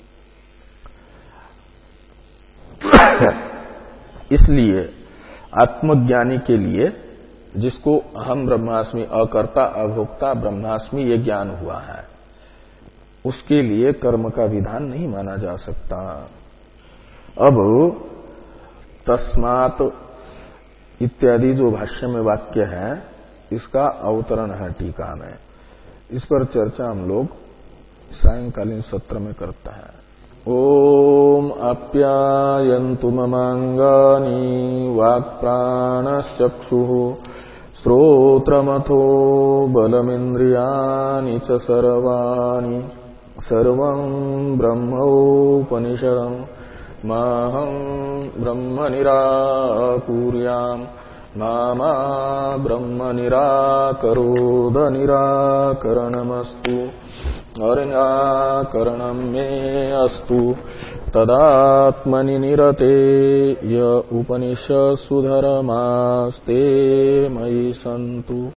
इसलिए आत्मज्ञानी के लिए, जिसको अहम ब्रह्मास्मि, अकर्ता अभोक्ता ब्रह्मास्मि ये ज्ञान हुआ है, उसके लिए कर्म का विधान नहीं माना जा सकता। अब तस्मात् इत्यादि जो भाष्य में वाक्य है, इसका अवतरण है टीका में। इस पर चर्चा हम लोग सायंकालीन सत्र में करते हैं। ओम आप्यायन्तु ममांगानि वाक्प्राणश्चक्षुः श्रोत्रमथो बलमिन्द्रियाणि च सर्वाणि सर्वं ब्रह्मोपनिषदं माहं ब्रह्म निराकुर्याम् मा मा ब्रह्म निराकरोद निराकरणमस्तु। और निराकरणं मे अस्तु तदात्मनि निरते य उपनिषत्सु धर्मास्ते मयि सन्तु।